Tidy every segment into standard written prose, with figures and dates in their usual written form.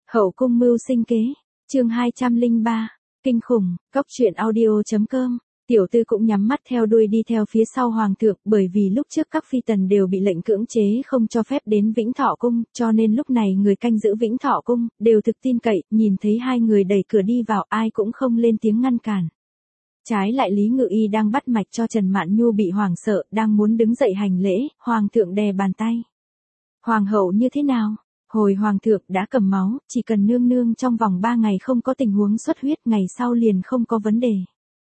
Hậu cung mưu sinh kế, chương 203, kinh khủng, cóc truyện audio.com. Tiểu tư cũng nhắm mắt theo đuôi đi theo phía sau hoàng thượng, bởi vì lúc trước các phi tần đều bị lệnh cưỡng chế không cho phép đến Vĩnh Thọ cung, cho nên lúc này người canh giữ Vĩnh Thọ cung đều thực tin cậy, nhìn thấy hai người đẩy cửa đi vào, ai cũng không lên tiếng ngăn cản. Trái lại Lý Ngự Y đang bắt mạch cho Trần Mạn Nhu bị hoảng sợ, đang muốn đứng dậy hành lễ, hoàng thượng đè bàn tay. Hoàng hậu như thế nào? Hồi hoàng thượng đã cầm máu, chỉ cần nương nương trong vòng 3 ngày không có tình huống xuất huyết, ngày sau liền không có vấn đề.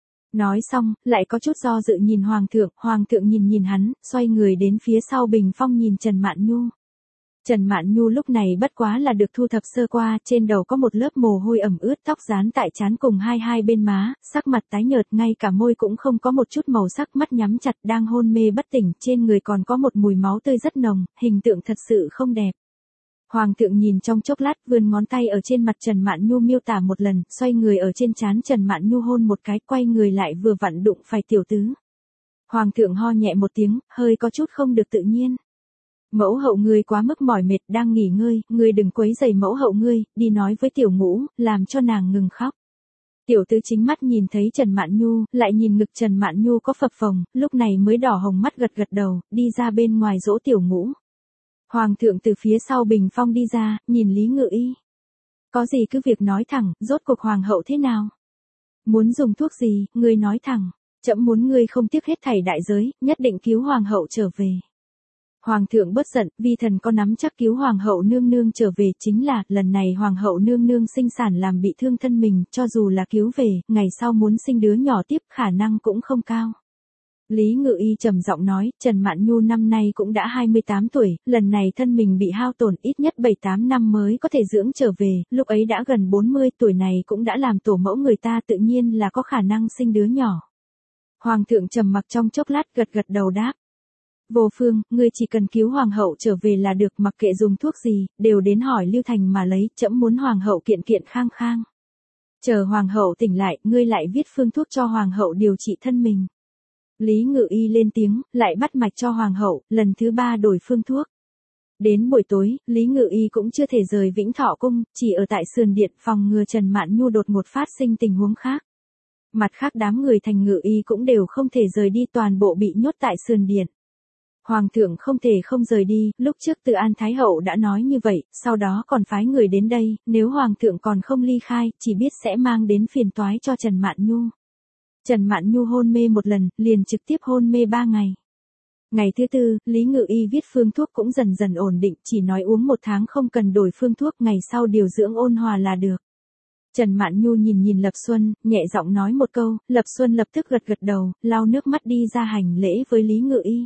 Nói xong, lại có chút do dự nhìn hoàng thượng nhìn hắn, xoay người đến phía sau bình phong nhìn Trần Mạn Nhu. Trần Mạn Nhu lúc này bất quá là được thu thập sơ qua, trên đầu có một lớp mồ hôi ẩm ướt, tóc dán tại trán cùng hai bên má, sắc mặt tái nhợt, ngay cả môi cũng không có một chút màu sắc, mắt nhắm chặt đang hôn mê bất tỉnh, trên người còn có một mùi máu tươi rất nồng, hình tượng thật sự không đẹp. Hoàng thượng nhìn trong chốc lát, vươn ngón tay ở trên mặt Trần Mạn Nhu miêu tả một lần, xoay người ở trên trán Trần Mạn Nhu hôn một cái, quay người lại vừa vặn đụng phải tiểu tứ. Hoàng thượng ho nhẹ một tiếng, hơi có chút không được tự nhiên. Mẫu hậu ngươi quá mức mỏi mệt, đang nghỉ ngơi, ngươi đừng quấy rầy mẫu hậu ngươi, đi nói với tiểu ngũ, làm cho nàng ngừng khóc. Tiểu tứ chính mắt nhìn thấy Trần Mạn Nhu, lại nhìn ngực Trần Mạn Nhu có phập phồng, lúc này mới đỏ hồng mắt gật đầu, đi ra bên ngoài dỗ tiểu ngũ. Hoàng thượng từ phía sau bình phong đi ra, nhìn Lý Ngự Y. Có gì cứ việc nói thẳng, rốt cuộc hoàng hậu thế nào? Muốn dùng thuốc gì, ngươi nói thẳng, trẫm muốn ngươi không tiếc hết thảy đại giới, nhất định cứu hoàng hậu trở về. Hoàng thượng bất giận, vi thần có nắm chắc cứu hoàng hậu nương nương trở về, chính là, lần này hoàng hậu nương nương sinh sản làm bị thương thân mình, cho dù là cứu về, ngày sau muốn sinh đứa nhỏ tiếp khả năng cũng không cao. Lý Ngự Y trầm giọng nói, Trần Mạn Nhu năm nay cũng đã 28 tuổi, lần này thân mình bị hao tổn ít nhất 7-8 năm mới có thể dưỡng trở về, lúc ấy đã gần 40 tuổi này cũng đã làm tổ mẫu người ta, tự nhiên là có khả năng sinh đứa nhỏ. Hoàng thượng trầm mặc trong chốc lát, gật đầu đáp. Vô Phương, ngươi chỉ cần cứu hoàng hậu trở về là được, mặc kệ dùng thuốc gì, đều đến hỏi Lưu Thành mà lấy, trẫm muốn hoàng hậu kiện kiện khang khang. Chờ hoàng hậu tỉnh lại, ngươi lại viết phương thuốc cho hoàng hậu điều trị thân mình. Lý Ngự Y lên tiếng, lại bắt mạch cho hoàng hậu, lần thứ 3 đổi phương thuốc. Đến buổi tối, Lý Ngự Y cũng chưa thể rời Vĩnh Thọ cung, chỉ ở tại sườn điện phòng ngừa Trần Mạn Nhu đột ngột phát sinh tình huống khác. Mặt khác đám người thành Ngự Y cũng đều không thể rời đi, toàn bộ bị nhốt tại sườn điện. Hoàng thượng không thể không rời đi, lúc trước Từ An Thái Hậu đã nói như vậy, sau đó còn phái người đến đây, nếu hoàng thượng còn không ly khai, chỉ biết sẽ mang đến phiền toái cho Trần Mạn Nhu. Trần Mạn Nhu hôn mê một lần, liền trực tiếp hôn mê 3 ngày. Ngày thứ 4, Lý Ngự Y viết phương thuốc cũng dần dần ổn định, chỉ nói uống 1 tháng không cần đổi phương thuốc, ngày sau điều dưỡng ôn hòa là được. Trần Mạn Nhu nhìn Lập Xuân, nhẹ giọng nói một câu, Lập Xuân lập tức gật đầu, lau nước mắt đi ra hành lễ với Lý Ngự Y.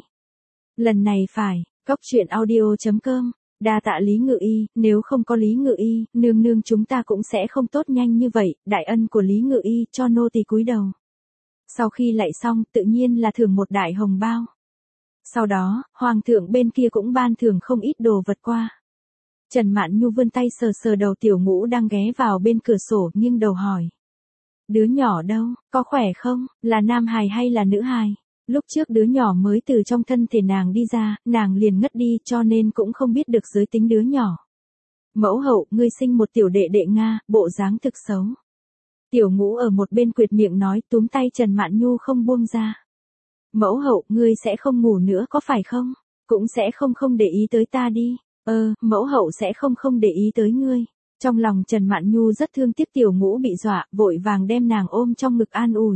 Lần này phải, cóc truyện audio.com, đa tạ Lý Ngự Y, nếu không có Lý Ngự Y, nương nương chúng ta cũng sẽ không tốt nhanh như vậy, đại ân của Lý Ngự Y cho nô tỳ cúi đầu. Sau khi lạy xong, tự nhiên là thưởng một đại hồng bao. Sau đó, hoàng thượng bên kia cũng ban thưởng không ít đồ vật qua. Trần Mạn Nhu vươn tay sờ đầu tiểu ngũ đang ghé vào bên cửa sổ, nghiêng đầu hỏi. Đứa nhỏ đâu, có khỏe không, là nam hài hay là nữ hài? Lúc trước đứa nhỏ mới từ trong thân thể nàng đi ra, nàng liền ngất đi, cho nên cũng không biết được giới tính đứa nhỏ. Mẫu hậu, ngươi sinh một tiểu đệ đệ Nga, bộ dáng thực xấu. Tiểu ngũ ở một bên quệt miệng nói, túm tay Trần Mạn Nhu không buông ra. Mẫu hậu, ngươi sẽ không ngủ nữa có phải không? Cũng sẽ không để ý tới ta đi. Mẫu hậu sẽ không để ý tới ngươi. Trong lòng Trần Mạn Nhu rất thương tiếc tiểu ngũ bị dọa, vội vàng đem nàng ôm trong ngực an ủi.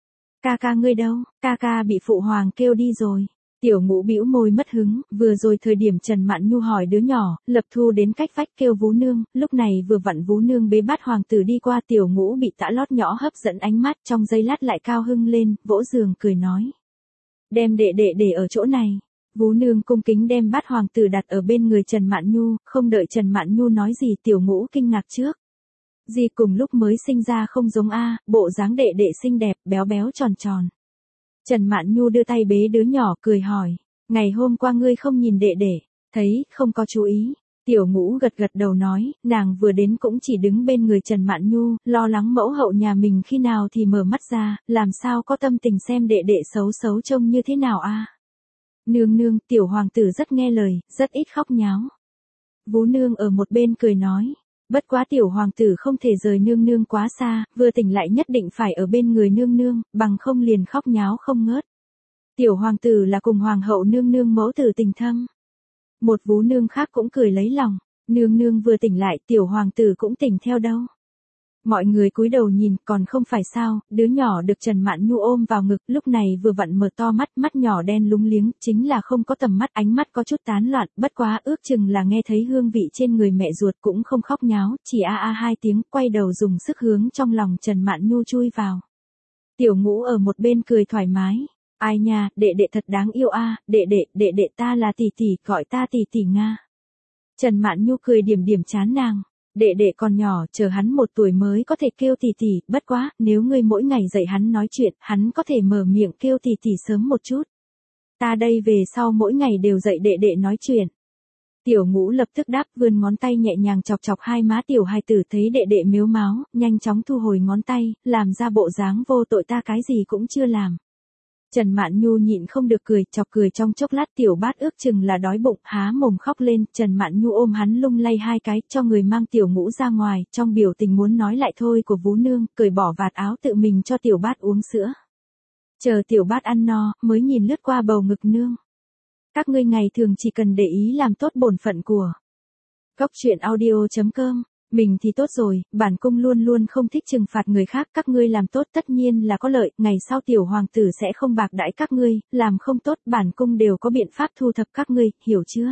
Ca ca ngươi đâu, ca ca bị phụ hoàng kêu đi rồi. Tiểu ngũ bĩu môi mất hứng, vừa rồi thời điểm Trần Mạn Nhu hỏi đứa nhỏ, Lập Thu đến cách vách kêu Vú Nương, lúc này vừa vặn Vú Nương bế bát hoàng tử đi qua, tiểu ngũ bị tã lót nhỏ hấp dẫn ánh mắt, trong giây lát lại cao hưng lên, vỗ giường cười nói. Đem đệ đệ để ở chỗ này. Vú Nương cung kính đem bát hoàng tử đặt ở bên người Trần Mạn Nhu, không đợi Trần Mạn Nhu nói gì tiểu ngũ kinh ngạc trước. Gì cùng lúc mới sinh ra không giống a, bộ dáng đệ đệ xinh đẹp, béo béo tròn tròn. Trần Mạn Nhu đưa tay bế đứa nhỏ cười hỏi, ngày hôm qua ngươi không nhìn đệ đệ, thấy, không có chú ý. Tiểu ngũ gật đầu nói, nàng vừa đến cũng chỉ đứng bên người Trần Mạn Nhu, lo lắng mẫu hậu nhà mình khi nào thì mở mắt ra, làm sao có tâm tình xem đệ đệ xấu trông như thế nào a. Nương, tiểu hoàng tử rất nghe lời, rất ít khóc nháo. Vú Nương ở một bên cười nói, Bất quá tiểu hoàng tử không thể rời nương nương quá xa, vừa tỉnh lại nhất định phải ở bên người nương nương, bằng không liền khóc nháo không ngớt. Tiểu hoàng tử là cùng hoàng hậu nương nương mẫu tử tình thâm. Một vú nương khác cũng cười lấy lòng, nương nương vừa tỉnh lại tiểu hoàng tử cũng tỉnh theo đâu. Mọi người cúi đầu nhìn, còn không phải sao, đứa nhỏ được Trần Mạn Nhu ôm vào ngực, lúc này vừa vặn mở to mắt, mắt nhỏ đen lúng liếng, chính là không có tầm mắt, ánh mắt có chút tán loạn, bất quá ước chừng là nghe thấy hương vị trên người mẹ ruột, cũng không khóc nháo, chỉ a a hai tiếng, quay đầu dùng sức hướng trong lòng Trần Mạn Nhu chui vào. Tiểu Ngũ ở một bên cười thoải mái, ai nha, đệ đệ thật đáng yêu a, đệ đệ ta là tỷ tỷ, gọi ta tỷ tỷ Nga. Trần Mạn Nhu cười điểm điểm chán nàng. Đệ đệ còn nhỏ, chờ hắn 1 tuổi mới có thể kêu tỷ tỷ, bất quá, nếu ngươi mỗi ngày dạy hắn nói chuyện, hắn có thể mở miệng kêu tỷ tỷ sớm một chút. Ta đây về sau mỗi ngày đều dạy đệ đệ nói chuyện. Tiểu Ngũ lập tức đáp, vươn ngón tay nhẹ nhàng chọc chọc hai má tiểu hài tử, thấy đệ đệ mếu máo, nhanh chóng thu hồi ngón tay, làm ra bộ dáng vô tội ta cái gì cũng chưa làm. Trần Mạn Nhu nhịn không được cười, chọc cười trong chốc lát tiểu bát ước chừng là đói bụng, há mồm khóc lên, Trần Mạn Nhu ôm hắn lung lay hai cái, cho người mang tiểu Ngũ ra ngoài, trong biểu tình muốn nói lại thôi của vú nương, cởi bỏ vạt áo tự mình cho tiểu bát uống sữa. Chờ tiểu bát ăn no, mới nhìn lướt qua bầu ngực nương. Các ngươi ngày thường chỉ cần để ý làm tốt bổn phận của. Góc truyện audio.com. Mình thì tốt rồi, bản cung luôn luôn không thích trừng phạt người khác, các ngươi làm tốt tất nhiên là có lợi, ngày sau tiểu hoàng tử sẽ không bạc đãi các ngươi, làm không tốt bản cung đều có biện pháp thu thập các ngươi, hiểu chưa?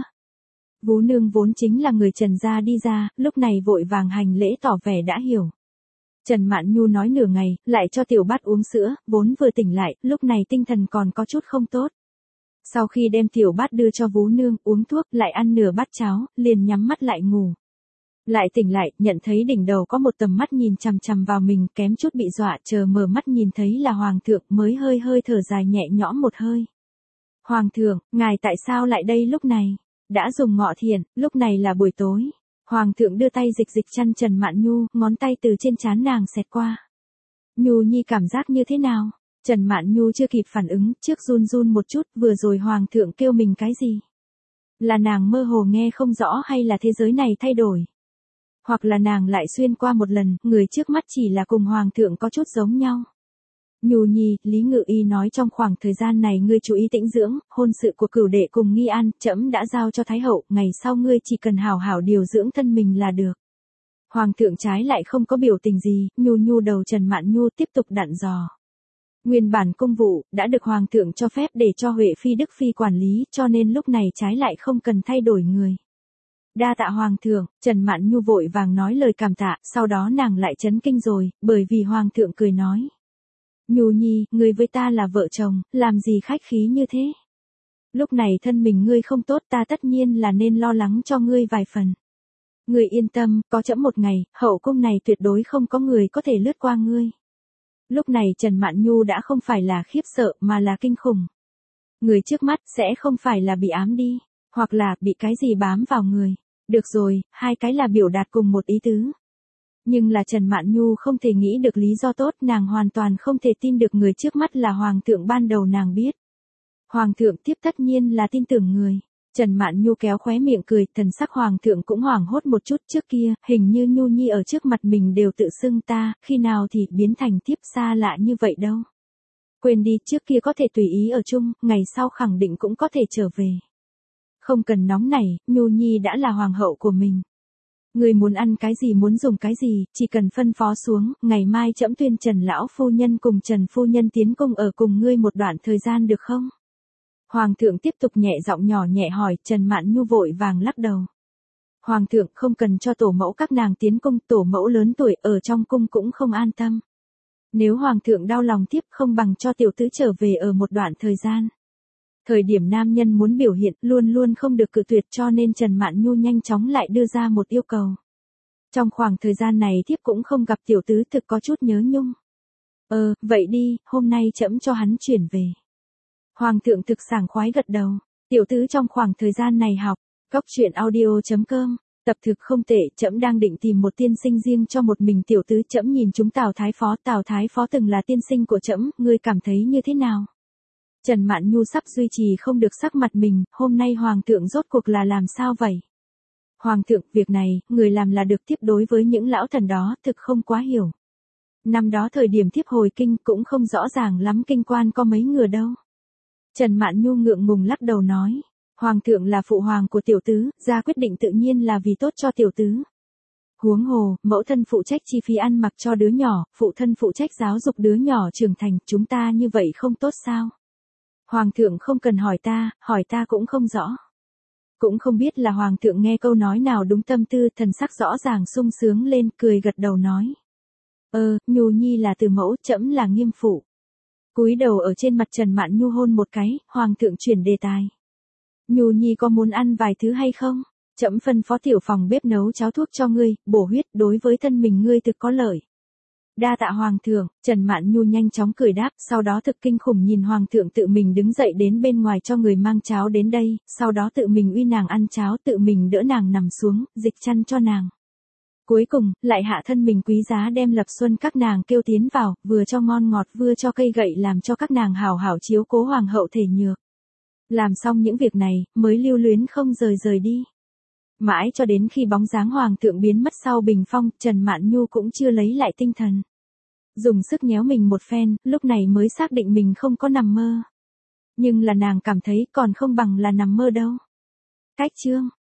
Vú nương vốn chính là người Trần gia đi ra, lúc này vội vàng hành lễ tỏ vẻ đã hiểu. Trần Mạn Nhu nói nửa ngày, lại cho tiểu bát uống sữa, vốn vừa tỉnh lại, lúc này tinh thần còn có chút không tốt. Sau khi đem tiểu bát đưa cho vú nương, uống thuốc, lại ăn nửa bát cháo, liền nhắm mắt lại ngủ. Lại tỉnh lại, nhận thấy đỉnh đầu có một tầm mắt nhìn chằm chằm vào mình, kém chút bị dọa, chờ mở mắt nhìn thấy là hoàng thượng, mới hơi hơi thở dài nhẹ nhõm một hơi. Hoàng thượng, ngài tại sao lại đây lúc này? Đã dùng ngọ thiền, lúc này là buổi tối. Hoàng thượng đưa tay dịch chăn Trần Mạn Nhu, ngón tay từ trên trán nàng xẹt qua. Nhu nhi cảm giác như thế nào? Trần Mạn Nhu chưa kịp phản ứng, trước run run một chút, vừa rồi hoàng thượng kêu mình cái gì? Là nàng mơ hồ nghe không rõ hay là thế giới này thay đổi? Hoặc là nàng lại xuyên qua một lần, người trước mắt chỉ là cùng hoàng thượng có chút giống nhau. Nhu nhi, Lý Ngự Y nói trong khoảng thời gian này ngươi chú ý tĩnh dưỡng, hôn sự của cửu đệ cùng Nghi An, trẫm đã giao cho Thái hậu, ngày sau ngươi chỉ cần hảo hảo điều dưỡng thân mình là được. Hoàng thượng trái lại không có biểu tình gì, nhu đầu Trần Mạn Nhu tiếp tục dặn dò. Nguyên bản công vụ, đã được hoàng thượng cho phép để cho Huệ Phi Đức Phi quản lý, cho nên lúc này trái lại không cần thay đổi người. Đa tạ hoàng thượng, Trần Mạn Nhu vội vàng nói lời cảm tạ, sau đó nàng lại chấn kinh rồi, bởi vì hoàng thượng cười nói. Nhu nhi, ngươi với ta là vợ chồng, làm gì khách khí như thế? Lúc này thân mình ngươi không tốt, ta tất nhiên là nên lo lắng cho ngươi vài phần. Ngươi yên tâm, có trẫm một ngày, hậu cung này tuyệt đối không có người có thể lướt qua ngươi. Lúc này Trần Mạn Nhu đã không phải là khiếp sợ mà là kinh khủng. Người trước mắt sẽ không phải là bị ám đi, hoặc là bị cái gì bám vào người. Được rồi, hai cái là biểu đạt cùng một ý tứ. Nhưng là Trần Mạn Nhu không thể nghĩ được lý do tốt, nàng hoàn toàn không thể tin được người trước mắt là hoàng thượng ban đầu nàng biết. Hoàng thượng tiếp tất nhiên là tin tưởng người. Trần Mạn Nhu kéo khóe miệng cười, thần sắc hoàng thượng cũng hoảng hốt một chút, trước kia, hình như Nhu nhi ở trước mặt mình đều tự xưng ta, khi nào thì biến thành tiếp xa lạ như vậy đâu. Quên đi, trước kia có thể tùy ý ở chung, ngày sau khẳng định cũng có thể trở về. Không cần nóng nảy, Nhu nhi đã là hoàng hậu của mình. Người muốn ăn cái gì muốn dùng cái gì, chỉ cần phân phó xuống, ngày mai trẫm tuyên Trần lão phu nhân cùng Trần phu nhân tiến cung ở cùng ngươi một đoạn thời gian được không? Hoàng thượng tiếp tục nhẹ giọng nhỏ nhẹ hỏi, Trần Mạn Nhu vội vàng lắc đầu. Hoàng thượng không cần cho tổ mẫu các nàng tiến cung, tổ mẫu lớn tuổi ở trong cung cũng không an tâm. Nếu hoàng thượng đau lòng tiếp không bằng cho tiểu tứ trở về ở một đoạn thời gian. Thời điểm nam nhân muốn biểu hiện luôn luôn không được cự tuyệt, cho nên Trần Mạn Nhu nhanh chóng lại đưa ra một yêu cầu. Trong khoảng thời gian này thiếp cũng không gặp tiểu tứ, thực có chút nhớ nhung. Vậy đi, hôm nay trẫm cho hắn chuyển về. Hoàng thượng thực sảng khoái gật đầu. Tiểu tứ trong khoảng thời gian này học. Góc truyện audio.com. Tập thực không tệ, trẫm đang định tìm một tiên sinh riêng cho một mình tiểu tứ. Trẫm nhìn chúng Tào Thái Phó từng là tiên sinh của trẫm, ngươi cảm thấy như thế nào? Trần Mạn Nhu sắp duy trì không được sắc mặt mình, hôm nay hoàng thượng rốt cuộc là làm sao vậy? Hoàng thượng, việc này, người làm là được, tiếp đối với những lão thần đó, thực không quá hiểu. Năm đó thời điểm tiếp hồi kinh cũng không rõ ràng lắm kinh quan có mấy người đâu. Trần Mạn Nhu ngượng ngùng lắc đầu nói. Hoàng thượng là phụ hoàng của tiểu tứ, ra quyết định tự nhiên là vì tốt cho tiểu tứ. Huống hồ, mẫu thân phụ trách chi phí ăn mặc cho đứa nhỏ, phụ thân phụ trách giáo dục đứa nhỏ trưởng thành, chúng ta như vậy không tốt sao? Hoàng thượng không cần hỏi ta cũng không rõ. Cũng không biết là hoàng thượng nghe câu nói nào đúng tâm tư, thần sắc rõ ràng sung sướng lên, cười gật đầu nói. Nhu nhi là từ mẫu, trẫm là nghiêm phụ. Cúi đầu ở trên mặt Trần Mạn Nhu hôn một cái, hoàng thượng chuyển đề tài. Nhu nhi có muốn ăn vài thứ hay không? Trẫm phân phó tiểu phòng bếp nấu cháo thuốc cho ngươi, bổ huyết, đối với thân mình ngươi thực có lợi. Đa tạ hoàng thượng, Trần Mạn Nhu nhanh chóng cười đáp, sau đó thực kinh khủng nhìn hoàng thượng tự mình đứng dậy đến bên ngoài cho người mang cháo đến đây, sau đó tự mình uy nàng ăn cháo, tự mình đỡ nàng nằm xuống, dịch chăn cho nàng. Cuối cùng, lại hạ thân mình quý giá đem Lập Xuân các nàng kêu tiến vào, vừa cho ngon ngọt vừa cho cây gậy làm cho các nàng hảo hảo chiếu cố hoàng hậu thể nhược. Làm xong những việc này, mới lưu luyến không rời đi. Mãi cho đến khi bóng dáng hoàng thượng biến mất sau bình phong, Trần Mạn Nhu cũng chưa lấy lại tinh thần. Dùng sức nhéo mình một phen, lúc này mới xác định mình không có nằm mơ. Nhưng là nàng cảm thấy còn không bằng là nằm mơ đâu. Cách chương